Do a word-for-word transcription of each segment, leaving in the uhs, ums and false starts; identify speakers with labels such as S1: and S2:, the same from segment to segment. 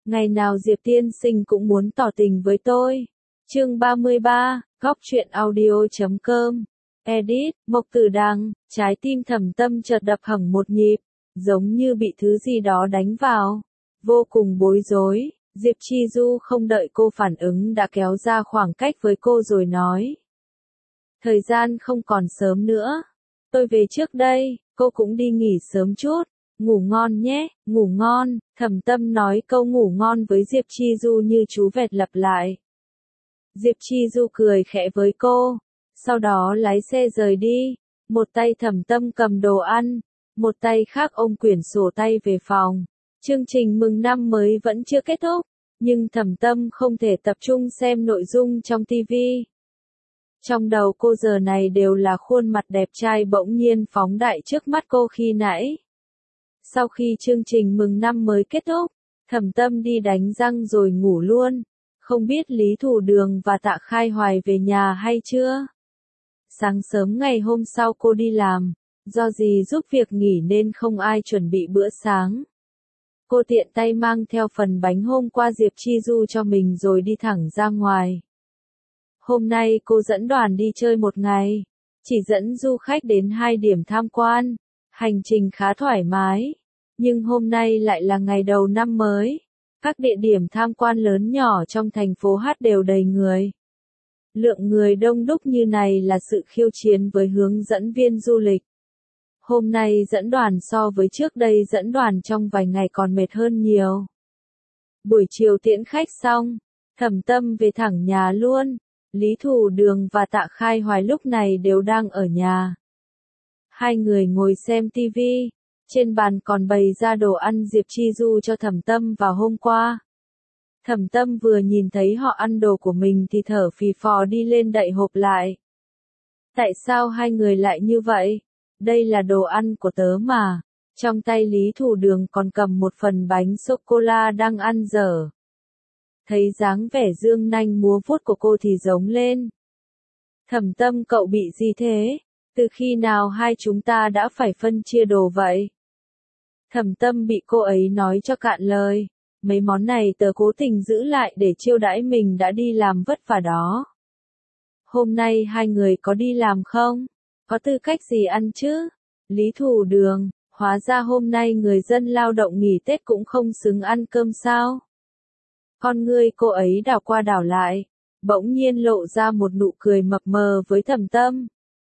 S1: Ngày nào Diệp tiên sinh cũng muốn tỏ tình với tôi. Chương ba mươi ba, góc truyện audio chấm com. Edit, Mộc Tử Đằng, trái tim Thẩm Tâm chợt đập hẳn một nhịp, giống như bị thứ gì đó đánh vào. Vô cùng bối rối, Diệp Chi Du không đợi cô phản ứng đã kéo ra khoảng cách với cô rồi nói. Thời gian không còn sớm nữa. Tôi về trước đây, cô cũng đi nghỉ sớm chút. Ngủ ngon nhé, ngủ ngon, Thẩm Tâm nói câu ngủ ngon với Diệp Chi Du như chú vẹt lặp lại. Diệp Chi Du cười khẽ với cô, sau đó lái xe rời đi, một tay Thẩm Tâm cầm đồ ăn, một tay khác ôm quyển sổ tay về phòng. Chương trình mừng năm mới vẫn chưa kết thúc, nhưng Thẩm Tâm không thể tập trung xem nội dung trong ti vi. Trong đầu cô giờ này đều là khuôn mặt đẹp trai bỗng nhiên phóng đại trước mắt cô khi nãy. Sau khi chương trình mừng năm mới kết thúc, Thẩm Tâm đi đánh răng rồi ngủ luôn. Không biết Lý Thủ Đường và Tạ Khai Hoài về nhà hay chưa? Sáng sớm ngày hôm sau cô đi làm, do dì giúp việc nghỉ nên không ai chuẩn bị bữa sáng. Cô tiện tay mang theo phần bánh hôm qua Diệp Chi Du cho mình rồi đi thẳng ra ngoài. Hôm nay cô dẫn đoàn đi chơi một ngày, chỉ dẫn du khách đến hai điểm tham quan, hành trình khá thoải mái. Nhưng hôm nay lại là ngày đầu năm mới, các địa điểm tham quan lớn nhỏ trong thành phố Hát đều đầy người. Lượng người đông đúc như này là sự khiêu chiến với hướng dẫn viên du lịch. Hôm nay dẫn đoàn so với trước đây dẫn đoàn trong vài ngày còn mệt hơn nhiều. Buổi chiều tiễn khách xong, Thẩm Tâm về thẳng nhà luôn. Lý Thủ Đường và Tạ Khai Hoài lúc này đều đang ở nhà. Hai người ngồi xem ti vi, trên bàn còn bày ra đồ ăn Diệp Chi Du cho Thẩm Tâm vào hôm qua. Thẩm Tâm vừa nhìn thấy họ ăn đồ của mình thì thở phì phò đi lên đậy hộp lại. Tại sao hai người lại như vậy? Đây là đồ ăn của tớ mà. Trong tay Lý Thủ Đường còn cầm một phần bánh sô-cô-la đang ăn dở. Thấy dáng vẻ dương nanh múa vuốt của cô thì giống lên. Thẩm Tâm, cậu bị gì thế? Từ khi nào hai chúng ta đã phải phân chia đồ vậy? Thẩm Tâm bị cô ấy nói cho cạn lời. Mấy món này tớ cố tình giữ lại để chiêu đãi mình đã đi làm vất vả đó. Hôm nay hai người có đi làm không? Có tư cách gì ăn chứ? Lý Thủ Đường, hóa ra hôm nay người dân lao động nghỉ Tết cũng không xứng ăn cơm sao? Con ngươi cô ấy đảo qua đảo lại, bỗng nhiên lộ ra một nụ cười mập mờ với Thẩm Tâm.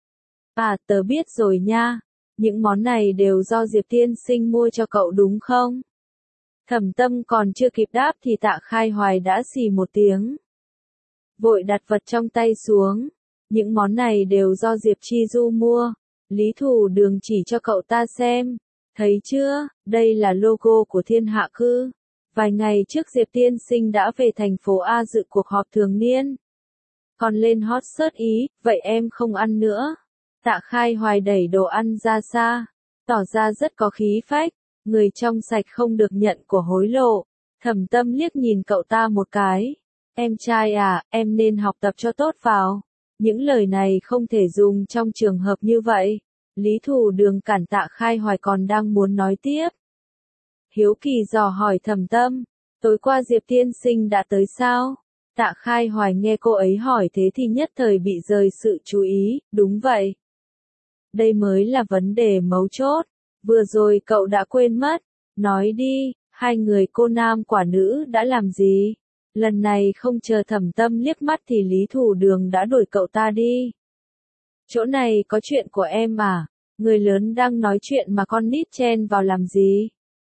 S1: À, tớ biết rồi nha, những món này đều do Diệp tiên sinh mua cho cậu đúng không? Thẩm Tâm còn chưa kịp đáp thì Tạ Khai Hoài đã xì một tiếng. Vội đặt vật trong tay xuống, những món này đều do Diệp Chi Du mua, Lý Thủ Đường chỉ cho cậu ta xem, thấy chưa, đây là logo của Thiên Hạ Cư. Vài ngày trước Diệp tiên sinh đã về thành phố A dự cuộc họp thường niên. Còn lên hot search Ý, vậy em không ăn nữa. Tạ Khai Hoài đẩy đồ ăn ra xa, tỏ ra rất có khí phách, người trong sạch không được nhận của hối lộ. Thẩm Tâm liếc nhìn cậu ta một cái. Em trai à, em nên học tập cho tốt vào. Những lời này không thể dùng trong trường hợp như vậy. Lý Thủ Đường cản Tạ Khai Hoài còn đang muốn nói tiếp. Hiếu kỳ dò hỏi Thẩm Tâm, tối qua Diệp tiên sinh đã tới sao? Tạ Khai Hoài nghe cô ấy hỏi thế thì nhất thời bị rời sự chú ý, đúng vậy. Đây mới là vấn đề mấu chốt, vừa rồi cậu đã quên mất, nói đi, hai người cô nam quả nữ đã làm gì? Lần này không chờ Thẩm Tâm liếc mắt thì Lý Thủ Đường đã đuổi cậu ta đi. Chỗ này có chuyện của em à? Người lớn đang nói chuyện mà con nít chen vào làm gì?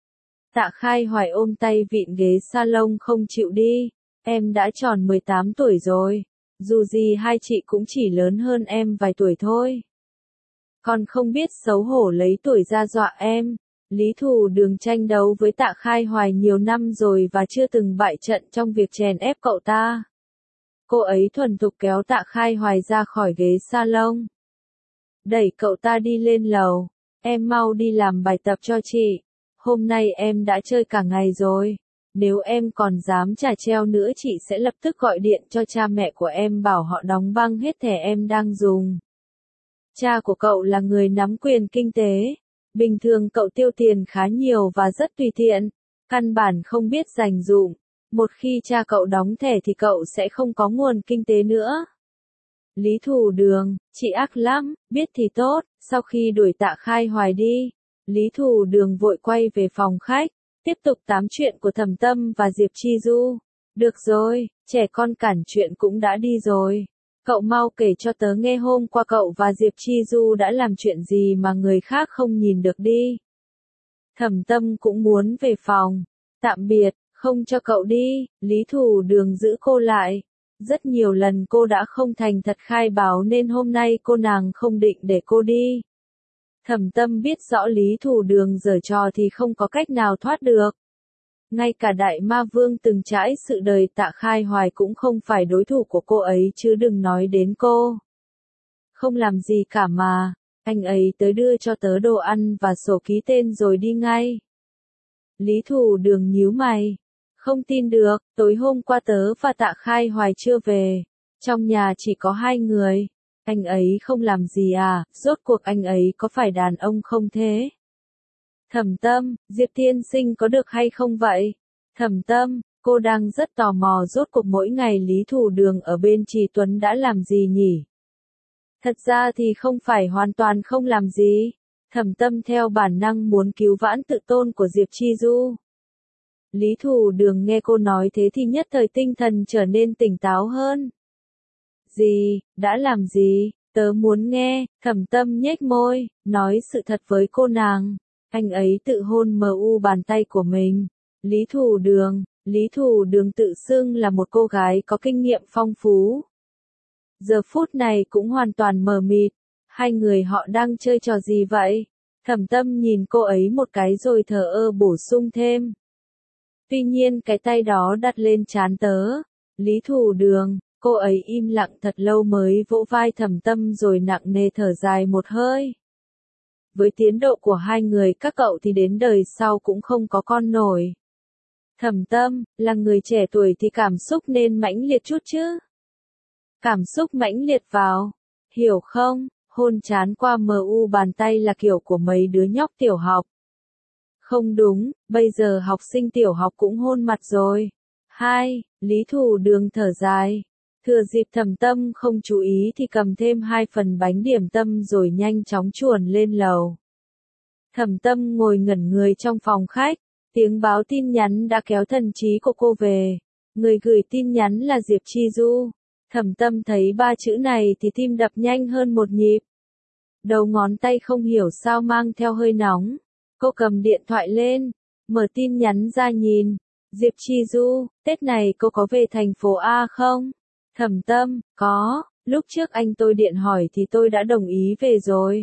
S1: Tạ Khai Hoài ôm tay vịn ghế salon không chịu đi. Em đã tròn mười tám tuổi rồi. Dù gì hai chị cũng chỉ lớn hơn em vài tuổi thôi. Còn không biết xấu hổ lấy tuổi ra dọa em. Lý Thủ Đường tranh đấu với Tạ Khai Hoài nhiều năm rồi và chưa từng bại trận trong việc chèn ép cậu ta. Cô ấy thuần thục kéo Tạ Khai Hoài ra khỏi ghế salon. Đẩy cậu ta đi lên lầu. Em mau đi làm bài tập cho chị. Hôm nay em đã chơi cả ngày rồi. Nếu em còn dám chà treo nữa chị sẽ lập tức gọi điện cho cha mẹ của em bảo họ đóng băng hết thẻ em đang dùng. Cha của cậu là người nắm quyền kinh tế. Bình thường cậu tiêu tiền khá nhiều và rất tùy tiện. Căn bản không biết dành dụm. Một khi cha cậu đóng thẻ thì cậu sẽ không có nguồn kinh tế nữa. Lý Thù Đường, chị ác lắm, biết thì tốt. Sau khi đuổi Tạ Khai Hoài đi, Lý Thù Đường vội quay về phòng khách, tiếp tục tám chuyện của Thẩm Tâm và Diệp Chi Du. Được rồi, trẻ con cản chuyện cũng đã đi rồi. Cậu mau kể cho tớ nghe hôm qua cậu và Diệp Chi Du đã làm chuyện gì mà người khác không nhìn được đi. Thẩm Tâm cũng muốn về phòng. Tạm biệt, không cho cậu đi. Lý Thù Đường giữ cô lại. Rất nhiều lần cô đã không thành thật khai báo nên hôm nay cô nàng không định để cô đi. Thẩm Tâm biết rõ Lý Thù Đường giở trò thì không có cách nào thoát được. Ngay cả Đại Ma Vương từng trải sự đời Tạ Khai Hoài cũng không phải đối thủ của cô ấy chứ đừng nói đến cô. Không làm gì cả mà, anh ấy tới đưa cho tớ đồ ăn và sổ ký tên rồi đi ngay. Lý Thù Đường nhíu mày. Không tin được, tối hôm qua tớ và Tạ Khai Hoài chưa về. Trong nhà chỉ có hai người. Anh ấy không làm gì à, rốt cuộc anh ấy có phải đàn ông không thế? Thẩm Tâm, Diệp tiên sinh có được hay không vậy? Thẩm Tâm, cô đang rất tò mò rốt cuộc mỗi ngày Lý Thù Đường ở bên Trì Tuấn đã làm gì nhỉ? Thật ra thì không phải hoàn toàn không làm gì. Thẩm Tâm theo bản năng muốn cứu vãn tự tôn của Diệp Chi Du. Lý Thù Đường nghe cô nói thế thì nhất thời tinh thần trở nên tỉnh táo hơn. Gì, đã làm gì, tớ muốn nghe. Thẩm Tâm nhếch môi, nói sự thật với cô nàng. Anh ấy tự hôn mờ u bàn tay của mình. Lý Thù Đường, Lý Thù Đường tự xưng là một cô gái có kinh nghiệm phong phú. Giờ phút này cũng hoàn toàn mờ mịt. Hai người họ đang chơi trò gì vậy? Thẩm Tâm nhìn cô ấy một cái rồi thờ ơ bổ sung thêm. Tuy nhiên cái tay đó đặt lên trán tớ. Lý Thù Đường, cô ấy im lặng thật lâu mới vỗ vai Thẩm Tâm rồi nặng nề thở dài một hơi. Với tiến độ của hai người các cậu thì đến đời sau cũng không có con nổi. Thẩm Tâm, là người trẻ tuổi thì cảm xúc nên mãnh liệt chút chứ. Cảm xúc mãnh liệt vào, hiểu không, hôn chán qua mờ u bàn tay là kiểu của mấy đứa nhóc tiểu học. Không đúng, bây giờ học sinh tiểu học cũng hôn mặt rồi. Hai, Lý Thù Đường thở dài. Thừa dịp Thẩm Tâm không chú ý thì cầm thêm hai phần bánh điểm tâm rồi nhanh chóng chuồn lên lầu. Thẩm Tâm ngồi ngẩn người trong phòng khách. Tiếng báo tin nhắn đã kéo thần trí của cô về. Người gửi tin nhắn là Diệp Chi Du. Thẩm Tâm thấy ba chữ này thì tim đập nhanh hơn một nhịp. Đầu ngón tay không hiểu sao mang theo hơi nóng. Cô cầm điện thoại lên, mở tin nhắn ra nhìn. Diệp Chi Du, Tết này cô có về thành phố A không? Thẩm Tâm, có, lúc trước anh tôi điện hỏi thì tôi đã đồng ý về rồi.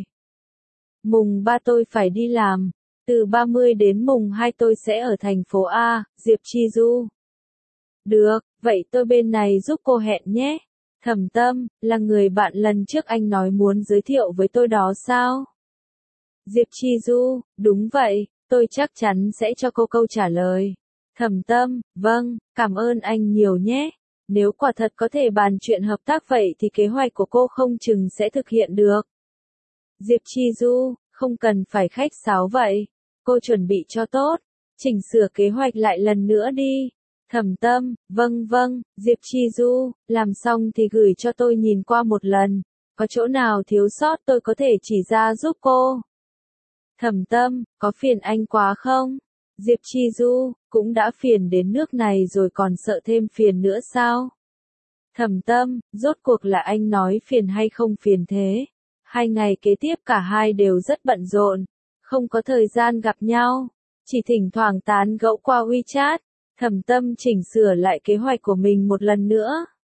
S1: Mùng ba tôi phải đi làm, từ ba mươi đến mùng hai tôi sẽ ở thành phố A, Diệp Chi Du. Được, vậy tôi bên này giúp cô hẹn nhé. Thẩm Tâm, là người bạn lần trước anh nói muốn giới thiệu với tôi đó sao? Diệp Chi Du, đúng vậy, tôi chắc chắn sẽ cho cô câu trả lời. Thẩm Tâm, vâng, cảm ơn anh nhiều nhé. Nếu quả thật có thể bàn chuyện hợp tác vậy thì kế hoạch của cô không chừng sẽ thực hiện được. Diệp Chi Du, không cần phải khách sáo vậy. Cô chuẩn bị cho tốt, chỉnh sửa kế hoạch lại lần nữa đi. Thẩm Tâm, vâng vâng, Diệp Chi Du, làm xong thì gửi cho tôi nhìn qua một lần. Có chỗ nào thiếu sót tôi có thể chỉ ra giúp cô. Thẩm Tâm, có phiền anh quá không? Diệp Chi Du, cũng đã phiền đến nước này rồi còn sợ thêm phiền nữa sao? Thẩm Tâm, rốt cuộc là anh nói phiền hay không phiền thế? Hai ngày kế tiếp cả hai đều rất bận rộn, không có thời gian gặp nhau, chỉ thỉnh thoảng tán gẫu qua WeChat. Thẩm Tâm chỉnh sửa lại kế hoạch của mình một lần nữa.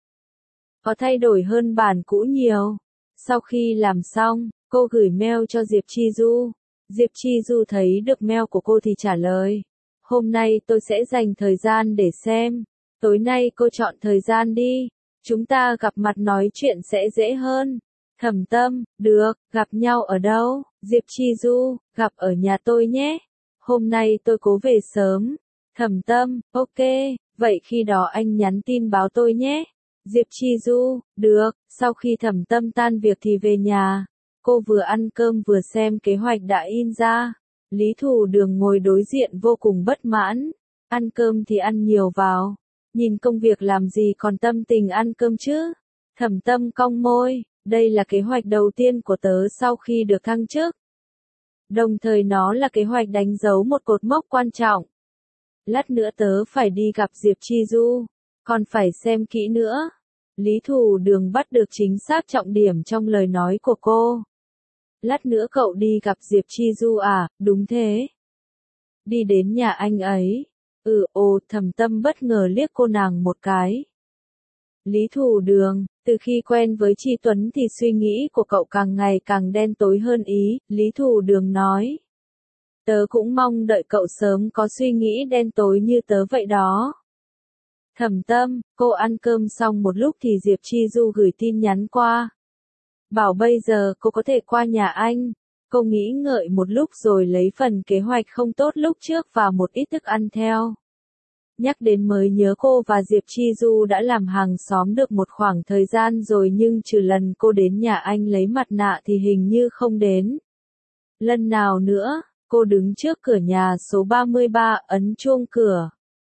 S1: Có thay đổi hơn bản cũ nhiều. Sau khi làm xong, cô gửi mail cho Diệp Chi Du. Diệp Chi Du thấy được mail của cô thì trả lời. Hôm nay tôi sẽ dành thời gian để xem. Tối nay cô chọn thời gian đi. Chúng ta gặp mặt nói chuyện sẽ dễ hơn. Thẩm Tâm, được, gặp nhau ở đâu? Diệp Chi Du, gặp ở nhà tôi nhé. Hôm nay tôi cố về sớm. Thẩm Tâm, ok, vậy khi đó anh nhắn tin báo tôi nhé. Diệp Chi Du, được, sau khi Thẩm Tâm tan việc thì về nhà. Cô vừa ăn cơm vừa xem kế hoạch đã in ra. Lý Thù Đường ngồi đối diện vô cùng bất mãn. Ăn cơm thì ăn nhiều vào. Nhìn công việc làm gì còn tâm tình ăn cơm chứ? Thẩm Tâm cong môi, đây là kế hoạch đầu tiên của tớ sau khi được thăng chức. Đồng thời nó là kế hoạch đánh dấu một cột mốc quan trọng. Lát nữa tớ phải đi gặp Diệp Chi Du, còn phải xem kỹ nữa. Lý Thù Đường bắt được chính xác trọng điểm trong lời nói của cô. Lát nữa cậu đi gặp Diệp Chi Du à? Đúng thế. Đi đến nhà anh ấy. Ừ, ồ, Thẩm Tâm bất ngờ liếc cô nàng một cái. Lý Thù Đường, từ khi quen với Chi Tuấn thì suy nghĩ của cậu càng ngày càng đen tối hơn ý, Lý Thù Đường nói. Tớ cũng mong đợi cậu sớm có suy nghĩ đen tối như tớ vậy đó. Thẩm Tâm, cô ăn cơm xong một lúc thì Diệp Chi Du gửi tin nhắn qua. Bảo bây giờ cô có thể qua nhà anh. Cô nghĩ ngợi một lúc rồi lấy phần kế hoạch không tốt lúc trước và một ít thức ăn theo. Nhắc đến mới nhớ cô và Diệp Chi Du đã làm hàng xóm được một khoảng thời gian rồi nhưng trừ lần cô đến nhà anh lấy mặt nạ thì hình như không đến. Lần nào nữa, cô đứng trước cửa nhà số ba mươi ba ấn chuông cửa.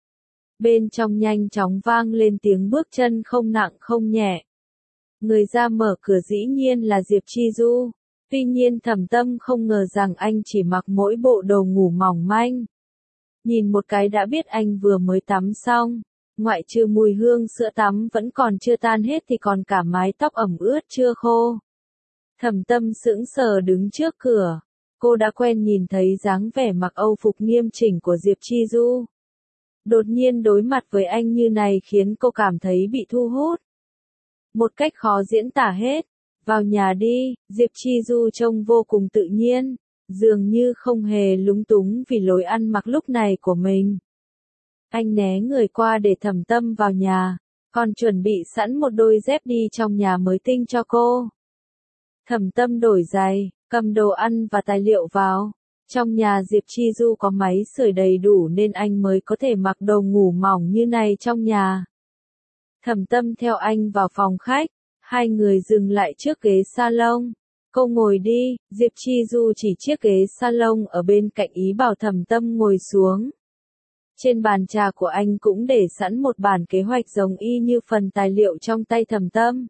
S1: Bên trong nhanh chóng vang lên tiếng bước chân không nặng không nhẹ. Người ra mở cửa dĩ nhiên là Diệp Chi Du. Tuy nhiên Thẩm Tâm không ngờ rằng anh chỉ mặc mỗi bộ đồ ngủ mỏng manh. Nhìn một cái đã biết anh vừa mới tắm xong. Ngoại trừ mùi hương sữa tắm vẫn còn chưa tan hết thì còn cả mái tóc ẩm ướt chưa khô. Thẩm Tâm sững sờ đứng trước cửa. Cô đã quen nhìn thấy dáng vẻ mặc Âu phục nghiêm chỉnh của Diệp Chi Du. Đột nhiên đối mặt với anh như này khiến cô cảm thấy bị thu hút. Một cách khó diễn tả hết. Vào nhà đi, Diệp Chi Du trông vô cùng tự nhiên, dường như không hề lúng túng vì lối ăn mặc lúc này của mình. Anh né người qua để Thẩm Tâm vào nhà, còn chuẩn bị sẵn một đôi dép đi trong nhà mới tinh cho cô. Thẩm Tâm đổi giày, cầm đồ ăn và tài liệu vào. Trong nhà Diệp Chi Du có máy sưởi đầy đủ nên anh mới có thể mặc đồ ngủ mỏng như này trong nhà. Thẩm Tâm theo anh vào phòng khách. Hai người dừng lại trước ghế salon. Cô ngồi đi, Diệp Chi Du chỉ chiếc ghế salon ở bên cạnh ý bảo Thẩm Tâm ngồi xuống. Trên bàn trà của anh cũng để sẵn một bản kế hoạch giống y như phần tài liệu trong tay Thẩm Tâm.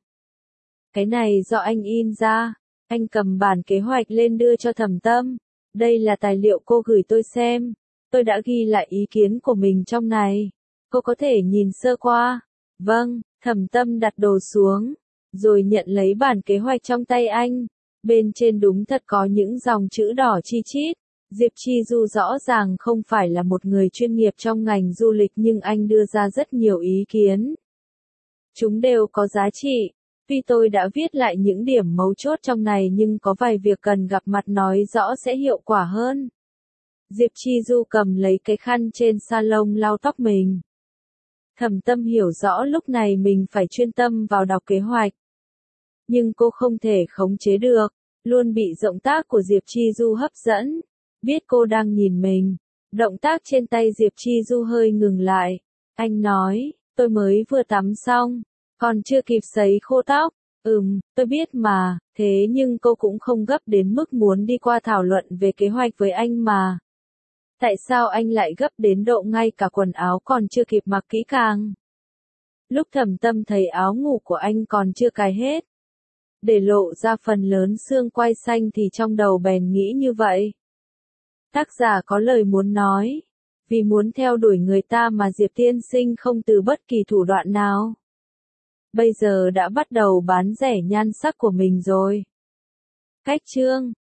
S1: Cái này do anh in ra. Anh cầm bản kế hoạch lên đưa cho Thẩm Tâm. Đây là tài liệu cô gửi tôi xem. Tôi đã ghi lại ý kiến của mình trong này. Cô có thể nhìn sơ qua. Vâng, Thẩm Tâm đặt đồ xuống. Rồi nhận lấy bản kế hoạch trong tay anh. Bên trên đúng thật có những dòng chữ đỏ chi chít. Diệp Chi Du rõ ràng không phải là một người chuyên nghiệp trong ngành du lịch nhưng anh đưa ra rất nhiều ý kiến. Chúng đều có giá trị. Tuy tôi đã viết lại những điểm mấu chốt trong này nhưng có vài việc cần gặp mặt nói rõ sẽ hiệu quả hơn. Diệp Chi Du cầm lấy cái khăn trên salon lau tóc mình. Thẩm Tâm hiểu rõ lúc này mình phải chuyên tâm vào đọc kế hoạch. Nhưng cô không thể khống chế được, luôn bị động tác của Diệp Chi Du hấp dẫn. Biết cô đang nhìn mình, động tác trên tay Diệp Chi Du hơi ngừng lại. Anh nói, tôi mới vừa tắm xong, còn chưa kịp sấy khô tóc. Ừm, tôi biết mà, thế nhưng cô cũng không gấp đến mức muốn đi qua thảo luận về kế hoạch với anh mà. Tại sao anh lại gấp đến độ ngay cả quần áo còn chưa kịp mặc kỹ càng? Lúc Thẩm Tâm thấy áo ngủ của anh còn chưa cài hết, để lộ ra phần lớn xương quai xanh thì trong đầu bèn nghĩ như vậy. Tác giả có lời muốn nói, vì muốn theo đuổi người ta mà Diệp tiên sinh không từ bất kỳ thủ đoạn nào. Bây giờ đã bắt đầu bán rẻ nhan sắc của mình rồi. Cách chương